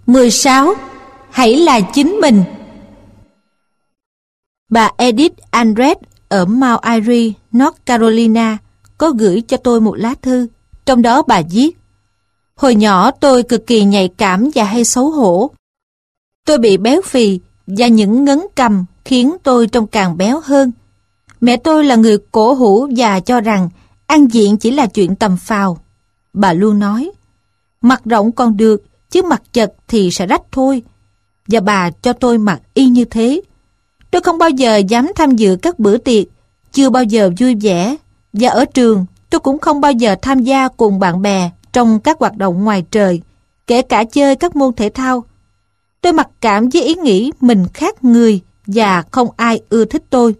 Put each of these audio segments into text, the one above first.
16. Hãy là chính mình. Bà Edith Andres ở Mount Airy, North Carolina có gửi cho tôi một lá thư. Trong đó bà viết: hồi nhỏ tôi cực kỳ nhạy cảm và hay xấu hổ. Tôi bị béo phì và những ngấn cằm khiến tôi trông càng béo hơn. Mẹ tôi là người cổ hủ và cho rằng ăn diện chỉ là chuyện tầm phào. Bà luôn nói: mặt rộng còn được, chứ mặt chật thì sẽ rách thôi. Và bà cho tôi mặc y như thế. Tôi không bao giờ dám tham dự các bữa tiệc, chưa bao giờ vui vẻ. Và ở trường, tôi cũng không bao giờ tham gia cùng bạn bè trong các hoạt động ngoài trời, kể cả chơi các môn thể thao. Tôi mặc cảm với ý nghĩ mình khác người và không ai ưa thích tôi.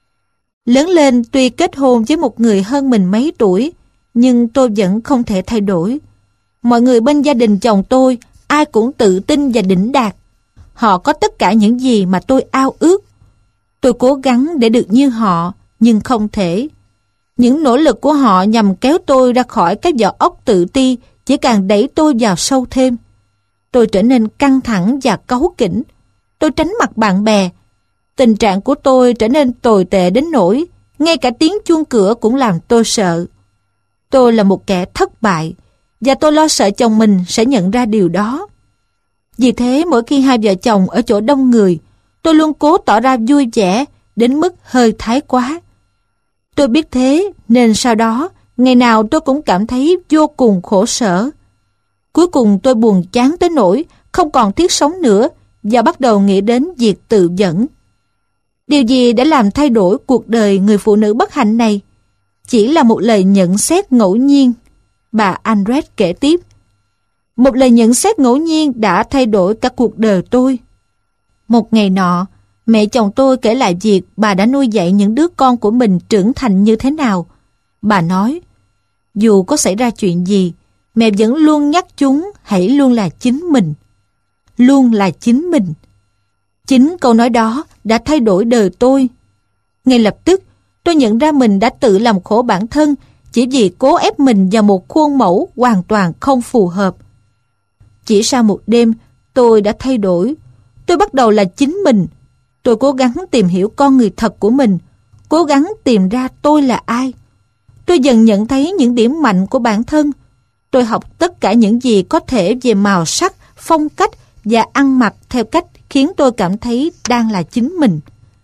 Lớn lên tuy kết hôn với một người hơn mình mấy tuổi, nhưng tôi vẫn không thể thay đổi. Mọi người bên gia đình chồng tôi ai cũng tự tin và đỉnh đạt. Họ có tất cả những gì mà tôi ao ước. Tôi cố gắng để được như họ, nhưng không thể. Những nỗ lực của họ nhằm kéo tôi ra khỏi cái vỏ ốc tự ti chỉ càng đẩy tôi vào sâu thêm. Tôi trở nên căng thẳng và cáu kỉnh. Tôi tránh mặt bạn bè. Tình trạng của tôi trở nên tồi tệ đến nỗi ngay cả tiếng chuông cửa cũng làm tôi sợ. Tôi là một kẻ thất bại và tôi lo sợ chồng mình sẽ nhận ra điều đó. Vì thế mỗi khi hai vợ chồng ở chỗ đông người, tôi luôn cố tỏ ra vui vẻ đến mức hơi thái quá. Tôi biết thế nên sau đó ngày nào tôi cũng cảm thấy vô cùng khổ sở. Cuối cùng tôi buồn chán tới nỗi không còn thiết sống nữa và bắt đầu nghĩ đến việc tự vẫn. Điều gì đã làm thay đổi cuộc đời người phụ nữ bất hạnh này? Chỉ là một lời nhận xét ngẫu nhiên. Bà Andres kể tiếp: một lời nhận xét ngẫu nhiên đã thay đổi cả cuộc đời tôi. Một ngày nọ, mẹ chồng tôi kể lại việc bà đã nuôi dạy những đứa con của mình trưởng thành như thế nào. Bà nói: dù có xảy ra chuyện gì, mẹ vẫn luôn nhắc chúng hãy luôn là chính mình. Luôn là chính mình. Chính câu nói đó đã thay đổi đời tôi. Ngay lập tức, tôi nhận ra mình đã tự làm khổ bản thân chỉ vì cố ép mình vào một khuôn mẫu hoàn toàn không phù hợp. Chỉ sau một đêm, tôi đã thay đổi. Tôi bắt đầu là chính mình. Tôi cố gắng tìm hiểu con người thật của mình, cố gắng tìm ra tôi là ai. Tôi dần nhận thấy những điểm mạnh của bản thân. Tôi học tất cả những gì có thể về màu sắc, phong cách và ăn mặc theo cách khiến tôi cảm thấy đang là chính mình.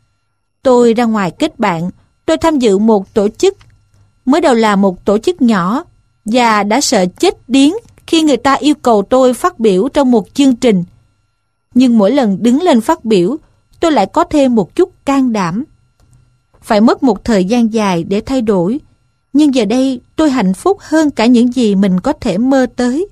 Tôi ra ngoài kết bạn. Tôi tham dự một tổ chức. Mới đầu là một tổ chức nhỏ và đã sợ chết điếng khi người ta yêu cầu tôi phát biểu trong một chương trình. Nhưng mỗi lần đứng lên phát biểu, tôi lại có thêm một chút can đảm. Phải mất một thời gian dài để thay đổi, nhưng giờ đây tôi hạnh phúc hơn cả những gì mình có thể mơ tới.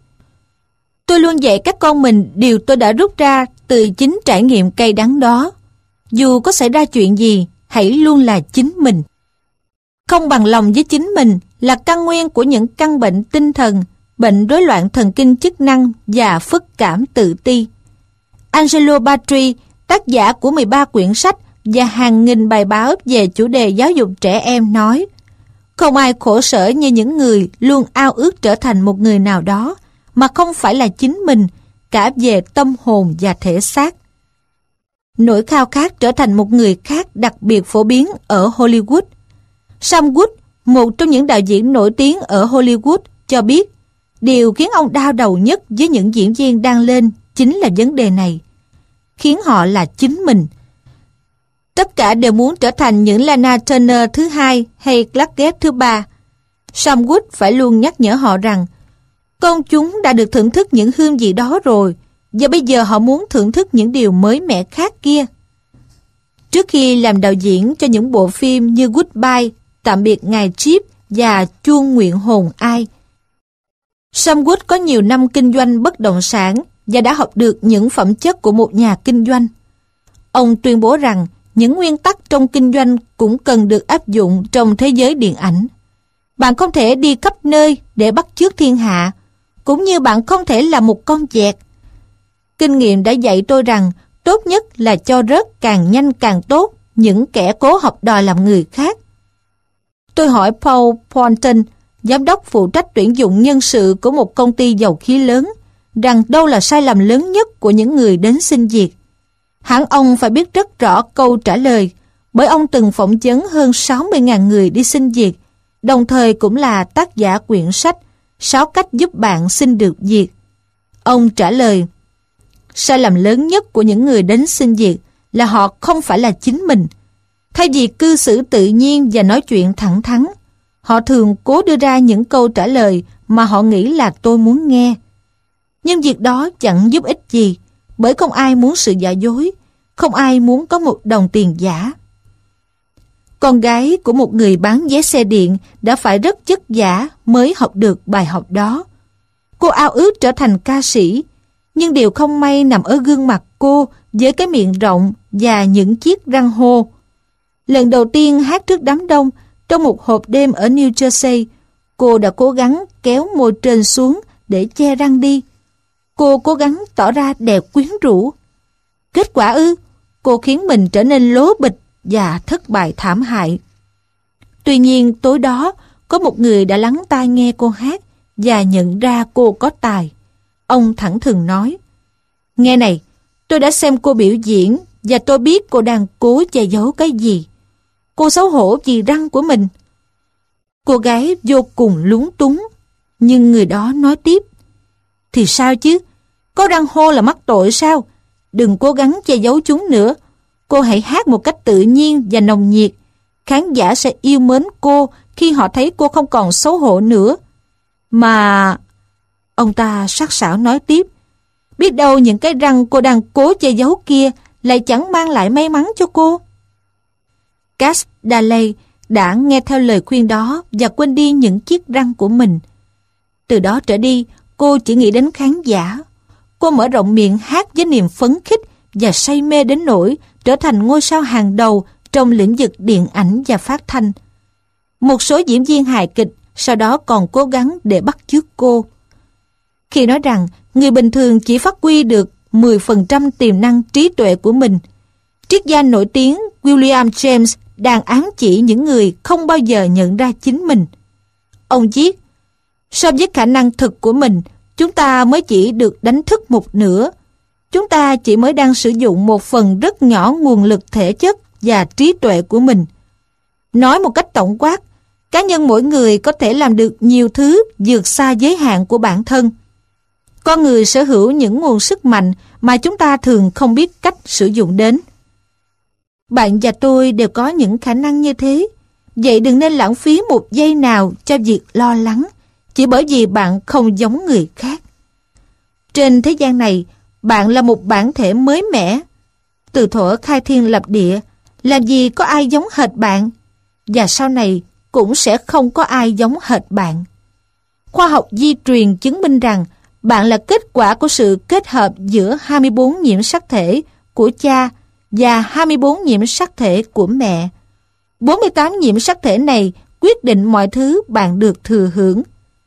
Tôi luôn dạy các con mình điều tôi đã rút ra từ chính trải nghiệm cay đắng đó. Dù có xảy ra chuyện gì, hãy luôn là chính mình. Không bằng lòng với chính mình là căn nguyên của những căn bệnh tinh thần, bệnh rối loạn thần kinh chức năng và phức cảm tự ti. Angelo Batri, tác giả của 13 quyển sách và hàng nghìn bài báo về chủ đề giáo dục trẻ em nói: không ai khổ sở như những người luôn ao ước trở thành một người nào đó mà không phải là chính mình, cả về tâm hồn và thể xác. Nỗi khao khát trở thành một người khác đặc biệt phổ biến ở Hollywood. Sam Wood, một trong những đạo diễn nổi tiếng ở Hollywood, cho biết điều khiến ông đau đầu nhất với những diễn viên đang lên chính là vấn đề này. Khiến họ là chính mình. Tất cả đều muốn trở thành những Lana Turner thứ hai hay Clark Gable thứ ba. Sam Wood phải luôn nhắc nhở họ rằng công chúng đã được thưởng thức những hương vị đó rồi, và bây giờ họ muốn thưởng thức những điều mới mẻ khác kia. Trước khi làm đạo diễn cho những bộ phim như Goodbye, Tạm biệt ngài Chip và Chuông nguyện hồn ai, Sam Wood có nhiều năm kinh doanh bất động sản và đã học được những phẩm chất của một nhà kinh doanh. Ông tuyên bố rằng những nguyên tắc trong kinh doanh cũng cần được áp dụng trong thế giới điện ảnh. Bạn không thể đi khắp nơi để bắt chước thiên hạ, cũng như bạn không thể là một con vẹt. Kinh nghiệm đã dạy tôi rằng tốt nhất là cho rớt càng nhanh càng tốt những kẻ cố học đòi làm người khác. Tôi hỏi Paul Ponton, giám đốc phụ trách tuyển dụng nhân sự của một công ty dầu khí lớn, rằng đâu là sai lầm lớn nhất của những người đến xin việc. Hẳn ông phải biết rất rõ câu trả lời, bởi ông từng phỏng vấn hơn 60.000 người đi xin việc, đồng thời cũng là tác giả quyển sách 6 cách giúp bạn xin được việc. Ông trả lời, sai lầm lớn nhất của những người đến xin việc là họ không phải là chính mình. Thay vì cư xử tự nhiên và nói chuyện thẳng thắn, họ thường cố đưa ra những câu trả lời mà họ nghĩ là tôi muốn nghe. Nhưng việc đó chẳng giúp ích gì, bởi không ai muốn sự giả dối, không ai muốn có một đồng tiền giả. Con gái của một người bán vé xe điện đã phải rất vất vả mới học được bài học đó. Cô ao ước trở thành ca sĩ, nhưng điều không may nằm ở gương mặt cô với cái miệng rộng và những chiếc răng hô. Lần đầu tiên hát trước đám đông trong một hộp đêm ở New Jersey, cô đã cố gắng kéo môi trên xuống để che răng đi. Cô cố gắng tỏ ra đẹp quyến rũ. Kết quả cô khiến mình trở nên lố bịch và thất bại thảm hại. Tuy nhiên tối đó có một người đã lắng tai nghe cô hát và nhận ra cô có tài. Ông thẳng thừng nói, nghe này, tôi đã xem cô biểu diễn và tôi biết cô đang cố che giấu cái gì. Cô xấu hổ vì răng của mình. Cô gái vô cùng lúng túng, nhưng người đó nói tiếp, thì sao chứ, có răng hô là mắc tội sao? Đừng cố gắng che giấu chúng nữa. Cô hãy hát một cách tự nhiên và nồng nhiệt. Khán giả sẽ yêu mến cô khi họ thấy cô không còn xấu hổ nữa. Mà... Ông ta sắc sảo nói tiếp, biết đâu những cái răng cô đang cố che giấu kia lại chẳng mang lại may mắn cho cô. Cass Daley đã nghe theo lời khuyên đó và quên đi những chiếc răng của mình. Từ đó trở đi, cô chỉ nghĩ đến khán giả. Cô mở rộng miệng hát với niềm phấn khích và say mê đến nỗi trở thành ngôi sao hàng đầu trong lĩnh vực điện ảnh và phát thanh. Một số diễn viên hài kịch sau đó còn cố gắng để bắt chước cô. Khi nói rằng người bình thường chỉ phát huy được 10% tiềm năng trí tuệ của mình, triết gia nổi tiếng William James đang ám chỉ những người không bao giờ nhận ra chính mình. Ông viết, so với khả năng thực của mình, chúng ta mới chỉ được đánh thức một nửa. Chúng ta chỉ mới đang sử dụng một phần rất nhỏ nguồn lực thể chất và trí tuệ của mình. Nói một cách tổng quát, cá nhân mỗi người có thể làm được nhiều thứ vượt xa giới hạn của bản thân. Con người sở hữu những nguồn sức mạnh mà chúng ta thường không biết cách sử dụng đến. Bạn và tôi đều có những khả năng như thế. Vậy đừng nên lãng phí một giây nào cho việc lo lắng, chỉ bởi vì bạn không giống người khác. Trên thế gian này, bạn là một bản thể mới mẻ. Từ thuở khai thiên lập địa, làm gì có ai giống hệt bạn, và sau này cũng sẽ không có ai giống hệt bạn. Khoa học di truyền chứng minh rằng bạn là kết quả của sự kết hợp giữa 24 nhiễm sắc thể của cha và 24 nhiễm sắc thể của mẹ. 48 nhiễm sắc thể này quyết định mọi thứ bạn được thừa hưởng.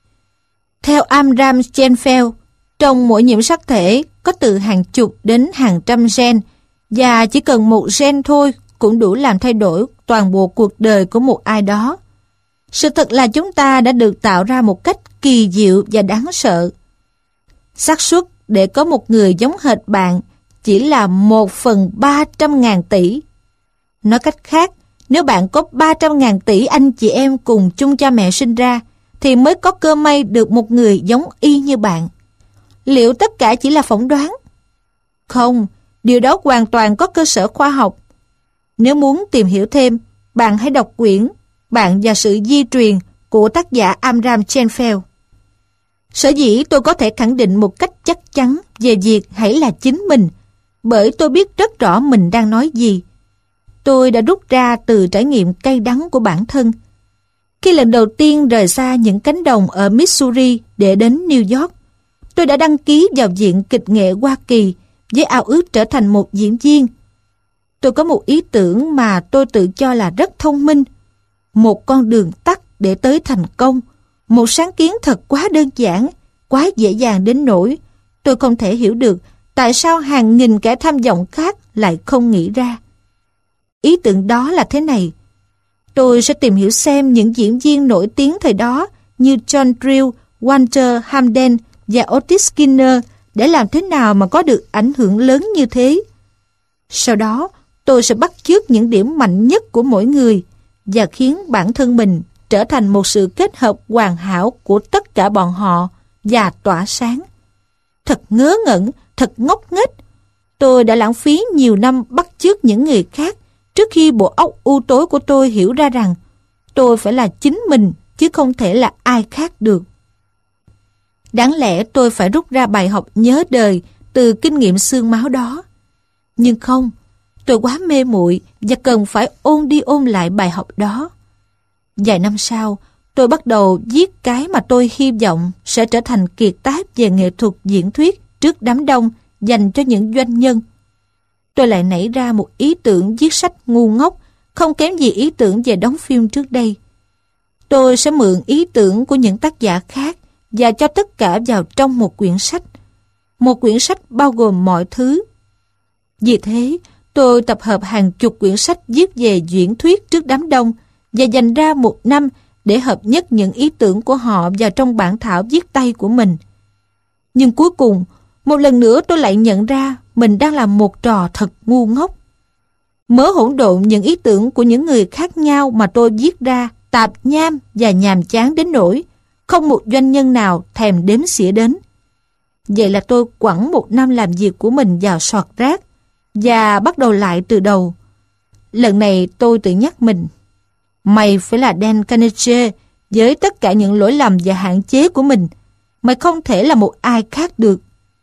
Theo Amram Schenfeld, trong mỗi nhiễm sắc thể có từ hàng chục đến hàng trăm gen, và chỉ cần một gen thôi cũng đủ làm thay đổi toàn bộ cuộc đời của một ai đó. Sự thật là chúng ta đã được tạo ra một cách kỳ diệu và đáng sợ. Xác suất để có một người giống hệt bạn chỉ là 1/300.000 tỷ. Nói cách khác, nếu bạn có 300.000 tỷ anh chị em cùng chung cha mẹ sinh ra, thì mới có cơ may được một người giống y như bạn. Liệu tất cả chỉ là phỏng đoán? Không, điều đó hoàn toàn có cơ sở khoa học. Nếu muốn tìm hiểu thêm, bạn hãy đọc quyển Bạn và sự di truyền của tác giả Amram Schenfeld. Sở dĩ tôi có thể khẳng định một cách chắc chắn về việc hãy là chính mình, bởi tôi biết rất rõ mình đang nói gì. Tôi đã rút ra từ trải nghiệm cay đắng của bản thân. Khi lần đầu tiên rời xa những cánh đồng ở Missouri để đến New York, tôi đã đăng ký vào Viện Kịch nghệ Hoa Kỳ với ao ước trở thành một diễn viên. Tôi có một ý tưởng mà tôi tự cho là rất thông minh, một con đường tắt để tới thành công, một sáng kiến thật quá đơn giản, quá dễ dàng đến nỗi tôi không thể hiểu được tại sao hàng nghìn kẻ tham vọng khác lại không nghĩ ra. Ý tưởng đó là thế này: tôi sẽ tìm hiểu xem những diễn viên nổi tiếng thời đó như John Drill, Walter Hamden và Otis Skinner để làm thế nào mà có được ảnh hưởng lớn như thế. Sau đó, tôi sẽ bắt chước những điểm mạnh nhất của mỗi người và khiến bản thân mình trở thành một sự kết hợp hoàn hảo của tất cả bọn họ và tỏa sáng. Thật ngớ ngẩn, thật ngốc nghếch. Tôi đã lãng phí nhiều năm bắt chước những người khác trước khi bộ óc u tối của tôi hiểu ra rằng tôi phải là chính mình chứ không thể là ai khác được. Đáng lẽ tôi phải rút ra bài học nhớ đời từ kinh nghiệm xương máu đó. Nhưng không, tôi quá mê muội và cần phải ôn đi ôn lại bài học đó. Vài năm sau, tôi bắt đầu viết cái mà tôi hy vọng sẽ trở thành kiệt tác về nghệ thuật diễn thuyết trước đám đông dành cho những doanh nhân. Tôi lại nảy ra một ý tưởng viết sách ngu ngốc, không kém gì ý tưởng về đóng phim trước đây. Tôi sẽ mượn ý tưởng của những tác giả khác và cho tất cả vào trong một quyển sách. Một quyển sách bao gồm mọi thứ. Vì thế, tôi tập hợp hàng chục quyển sách viết về diễn thuyết trước đám đông và dành ra một năm để hợp nhất những ý tưởng của họ vào trong bản thảo viết tay của mình. Nhưng cuối cùng, một lần nữa tôi lại nhận ra mình đang làm một trò thật ngu ngốc. Mớ hỗn độn những ý tưởng của những người khác nhau mà tôi viết ra tạp nham và nhàm chán đến nỗi không một doanh nhân nào thèm đếm xỉa đến. Vậy là tôi quẳng một năm làm việc của mình vào sọt rác và bắt đầu lại từ đầu. Lần này tôi tự nhắc mình, mày phải là Dan Carnegie với tất cả những lỗi lầm và hạn chế của mình. Mày không thể là một ai khác được.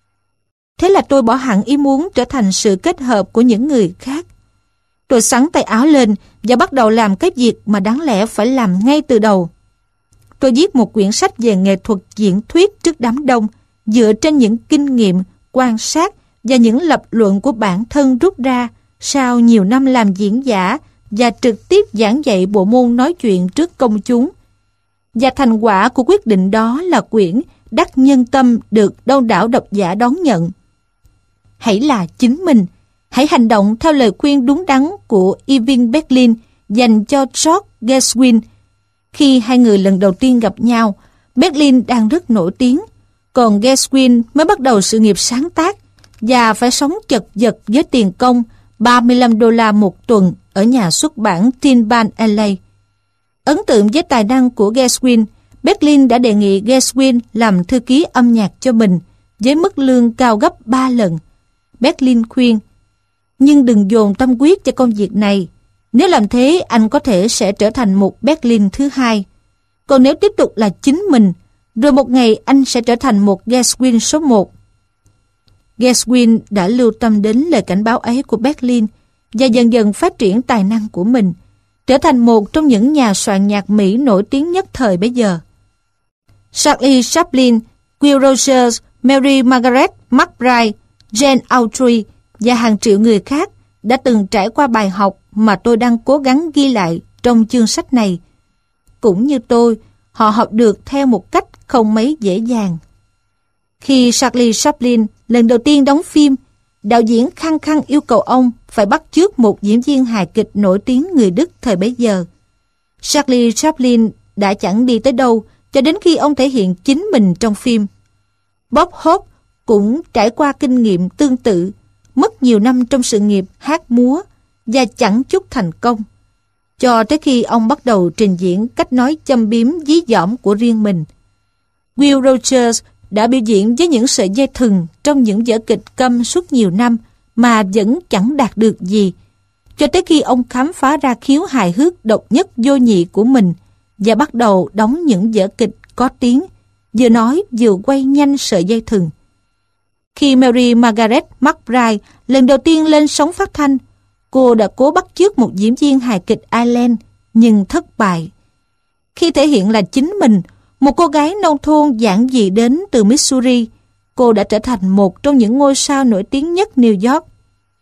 Thế là tôi bỏ hẳn ý muốn trở thành sự kết hợp của những người khác. Tôi xắn tay áo lên và bắt đầu làm cái việc mà đáng lẽ phải làm ngay từ đầu. Tôi viết một quyển sách về nghệ thuật diễn thuyết trước đám đông dựa trên những kinh nghiệm, quan sát và những lập luận của bản thân rút ra sau nhiều năm làm diễn giả và trực tiếp giảng dạy bộ môn nói chuyện trước công chúng. Và thành quả của quyết định đó là quyển Đắc Nhân Tâm được đông đảo độc giả đón nhận. Hãy là chính mình, hãy hành động theo lời khuyên đúng đắn của Irving Berlin dành cho George Gershwin. Khi hai người lần đầu tiên gặp nhau, Berlin đang rất nổi tiếng, còn Gershwin mới bắt đầu sự nghiệp sáng tác và phải sống chật vật với tiền công $35 một tuần ở nhà xuất bản Tin Pan LA. Ấn tượng với tài năng của Gershwin, Berlin đã đề nghị Gershwin làm thư ký âm nhạc cho mình với mức lương cao gấp 3 lần. Berlin khuyên, nhưng đừng dồn tâm huyết cho công việc này. Nếu làm thế, anh có thể sẽ trở thành một Berlin thứ hai. Còn nếu tiếp tục là chính mình, rồi một ngày anh sẽ trở thành một Gershwin số 1. Gershwin đã lưu tâm đến lời cảnh báo ấy của Berlin và dần dần phát triển tài năng của mình, trở thành một trong những nhà soạn nhạc Mỹ nổi tiếng nhất thời bấy giờ. Charlie Chaplin, Will Rogers, Mary Margaret McBride, Jane Autry và hàng triệu người khác đã từng trải qua bài học mà tôi đang cố gắng ghi lại trong chương sách này. Cũng như tôi, họ học được theo một cách không mấy dễ dàng. Khi Charlie Chaplin lần đầu tiên đóng phim, đạo diễn khăng khăng yêu cầu ông phải bắt chước một diễn viên hài kịch nổi tiếng người Đức thời bấy giờ. Charlie Chaplin đã chẳng đi tới đâu cho đến khi ông thể hiện chính mình trong phim. Bob Hope cũng trải qua kinh nghiệm tương tự, mất nhiều năm trong sự nghiệp hát múa và chẳng chút thành công, cho tới khi ông bắt đầu trình diễn cách nói châm biếm dí dỏm của riêng mình. Will Rogers đã biểu diễn với những sợi dây thừng trong những vở kịch câm suốt nhiều năm mà vẫn chẳng đạt được gì, cho tới khi ông khám phá ra khiếu hài hước độc nhất vô nhị của mình và bắt đầu đóng những vở kịch có tiếng, vừa nói vừa quay nhanh sợi dây thừng. Khi Mary Margaret McBride lần đầu tiên lên sóng phát thanh, cô đã cố bắt chước một diễn viên hài kịch Ireland nhưng thất bại. Khi thể hiện là chính mình, một cô gái nông thôn giản dị đến từ Missouri, cô đã trở thành một trong những ngôi sao nổi tiếng nhất New York.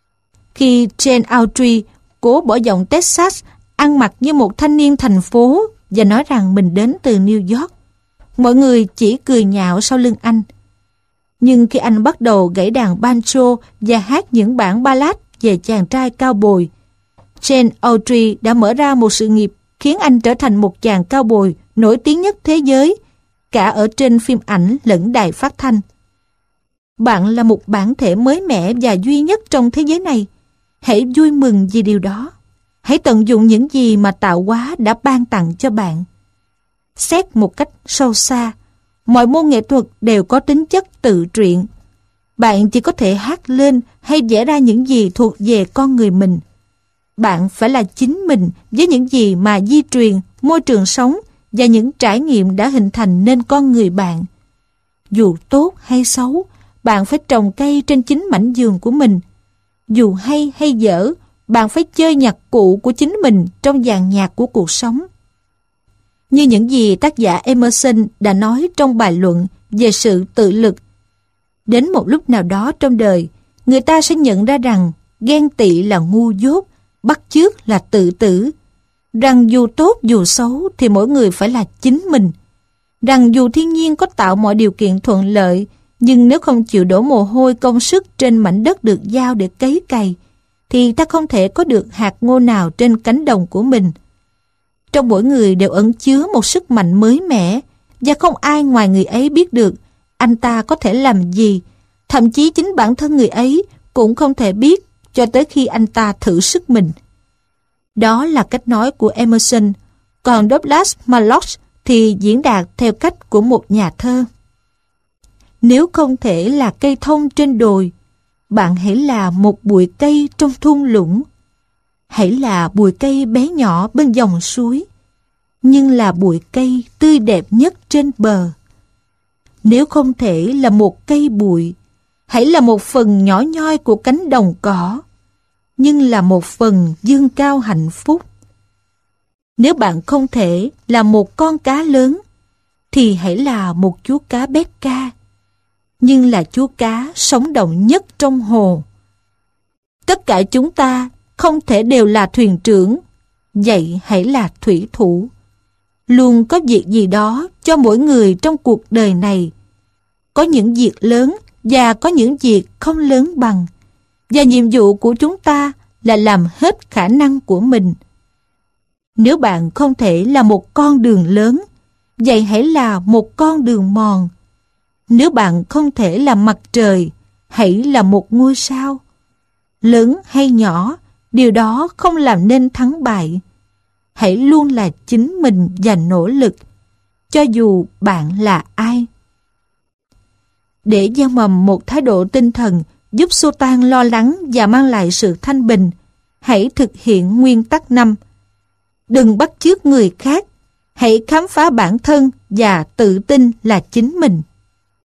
Khi Jane Autry cố bỏ giọng Texas, ăn mặc như một thanh niên thành phố và nói rằng mình đến từ New York, mọi người chỉ cười nhạo sau lưng anh. Nhưng khi anh bắt đầu gảy đàn banjo và hát những bản ballad về chàng trai cao bồi, Jane Autry đã mở ra một sự nghiệp khiến anh trở thành một chàng cao bồi nổi tiếng nhất thế giới, cả ở trên phim ảnh lẫn đài phát thanh. Bạn là một bản thể mới mẻ và duy nhất trong thế giới này. Hãy vui mừng vì điều đó. Hãy tận dụng những gì mà tạo hóa đã ban tặng cho bạn. Xét một cách sâu xa, mọi môn nghệ thuật đều có tính chất tự truyện. Bạn chỉ có thể hát lên hay vẽ ra những gì thuộc về con người mình. Bạn phải là chính mình với những gì mà di truyền, môi trường sống và những trải nghiệm đã hình thành nên con người bạn. Dù tốt hay xấu, bạn phải trồng cây trên chính mảnh vườn của mình. Dù hay hay dở, bạn phải chơi nhạc cụ của chính mình trong dàn nhạc của cuộc sống. Như những gì tác giả Emerson đã nói trong bài luận về sự tự lực. Đến một lúc nào đó trong đời, người ta sẽ nhận ra rằng ghen tị là ngu dốt, bắt chước là tự tử, rằng dù tốt dù xấu thì mỗi người phải là chính mình, rằng dù thiên nhiên có tạo mọi điều kiện thuận lợi, nhưng nếu không chịu đổ mồ hôi công sức trên mảnh đất được giao để cấy cày, thì ta không thể có được hạt ngô nào trên cánh đồng của mình. Trong mỗi người đều ẩn chứa một sức mạnh mới mẻ, và không ai ngoài người ấy biết được anh ta có thể làm gì, thậm chí chính bản thân người ấy cũng không thể biết cho tới khi anh ta thử sức mình. Đó là cách nói của Emerson, còn Douglas Malloch thì diễn đạt theo cách của một nhà thơ. Nếu không thể là cây thông trên đồi, bạn hãy là một bụi cây trong thung lũng. Hãy là bụi cây bé nhỏ bên dòng suối, nhưng là bụi cây tươi đẹp nhất trên bờ. Nếu không thể là một cây bụi, hãy là một phần nhỏ nhoi của cánh đồng cỏ, nhưng là một phần dương cao hạnh phúc. Nếu bạn không thể là một con cá lớn, thì hãy là một chú cá béc ca, nhưng là chú cá sống động nhất trong hồ. Tất cả chúng ta không thể đều là thuyền trưởng, vậy hãy là thủy thủ. Luôn có việc gì đó cho mỗi người trong cuộc đời này. Có những việc lớn và có những việc không lớn bằng, và nhiệm vụ của chúng ta là làm hết khả năng của mình. Nếu bạn không thể là một con đường lớn, vậy hãy là một con đường mòn. Nếu bạn không thể là mặt trời, hãy là một ngôi sao. Lớn hay nhỏ, điều đó không làm nên thắng bại. Hãy luôn là chính mình và nỗ lực, cho dù bạn là ai. Để gieo mầm một thái độ tinh thần giúp xua tan lo lắng và mang lại sự thanh bình, hãy thực hiện nguyên tắc 5. Đừng bắt chước người khác, hãy khám phá bản thân và tự tin là chính mình.